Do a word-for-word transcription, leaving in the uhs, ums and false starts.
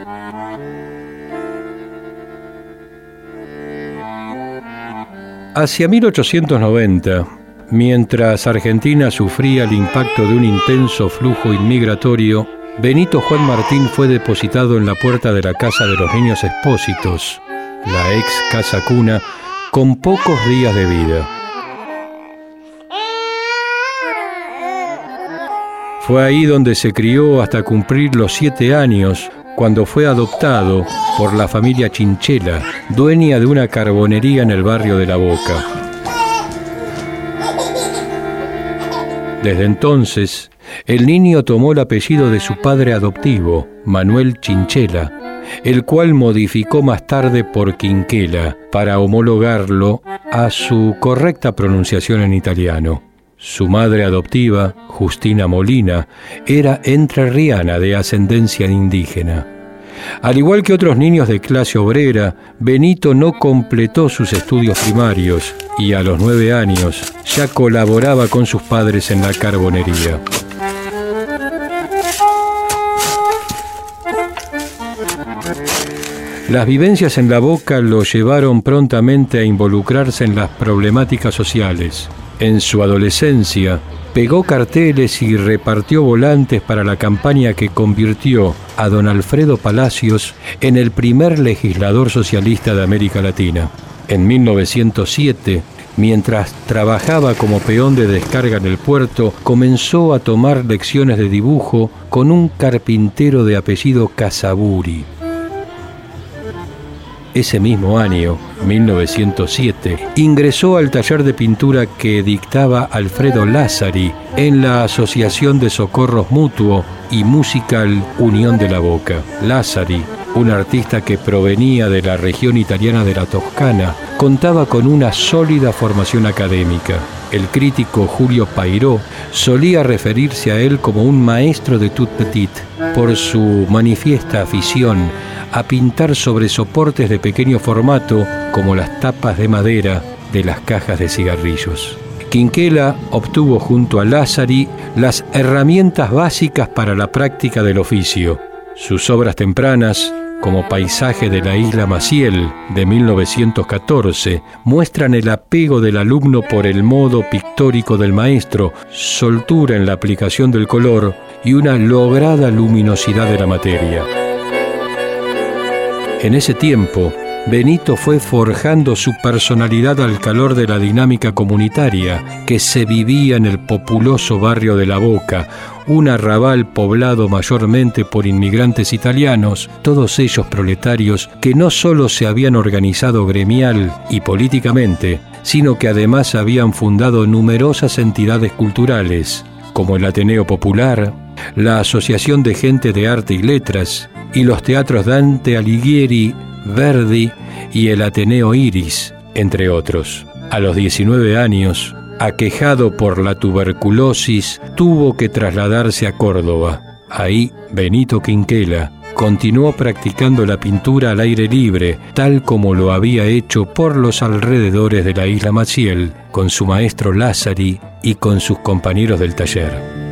Hacia mil ochocientos noventa, mientras Argentina sufría el impacto de un intenso flujo inmigratorio, Benito Juan Martín fue depositado en la puerta de la Casa de los Niños Expósitos, la ex Casa Cuna, con pocos días de vida. Fue ahí donde se crió hasta cumplir los siete años, cuando fue adoptado por la familia Chinchela, dueña de una carbonería en el barrio de La Boca. Desde entonces, el niño tomó el apellido de su padre adoptivo, Manuel Chinchela, el cual modificó más tarde por Quinquela para homologarlo a su correcta pronunciación en italiano. Su madre adoptiva, Justina Molina, era entrerriana de ascendencia indígena. Al igual que otros niños de clase obrera, Benito no completó sus estudios primarios y a los nueve años ya colaboraba con sus padres en la carbonería. Las vivencias en La Boca lo llevaron prontamente a involucrarse en las problemáticas sociales. En su adolescencia, pegó carteles y repartió volantes para la campaña que convirtió a don Alfredo Palacios en el primer legislador socialista de América Latina. En mil novecientos siete, mientras trabajaba como peón de descarga en el puerto, comenzó a tomar lecciones de dibujo con un carpintero de apellido Casaburi. Ese mismo año, mil novecientos siete, ingresó al taller de pintura que dictaba Alfredo Lázari en la Asociación de Socorros Mutuo y Musical Unión de la Boca. Lázari, un artista que provenía de la región italiana de la Toscana, contaba con una sólida formación académica. El crítico Julio Pairó solía referirse a él como un maestro de tout petit por su manifiesta afición a pintar sobre soportes de pequeño formato como las tapas de madera de las cajas de cigarrillos. Quinquela obtuvo junto a Lázari las herramientas básicas para la práctica del oficio. Sus obras tempranas, como Paisaje de la Isla Maciel, de mil novecientos catorce, muestran el apego del alumno por el modo pictórico del maestro, soltura en la aplicación del color y una lograda luminosidad de la materia. En ese tiempo, Benito fue forjando su personalidad al calor de la dinámica comunitaria que se vivía en el populoso barrio de La Boca, un arrabal poblado mayormente por inmigrantes italianos, todos ellos proletarios que no solo se habían organizado gremial y políticamente, sino que además habían fundado numerosas entidades culturales, como el Ateneo Popular, la Asociación de Gente de Arte y Letras, y los teatros Dante Alighieri, Verdi y el Ateneo Iris, entre otros. A los diecinueve años, aquejado por la tuberculosis, tuvo que trasladarse a Córdoba. Ahí, Benito Quinquela continuó practicando la pintura al aire libre, tal como lo había hecho por los alrededores de la isla Maciel, con su maestro Lázari y con sus compañeros del taller.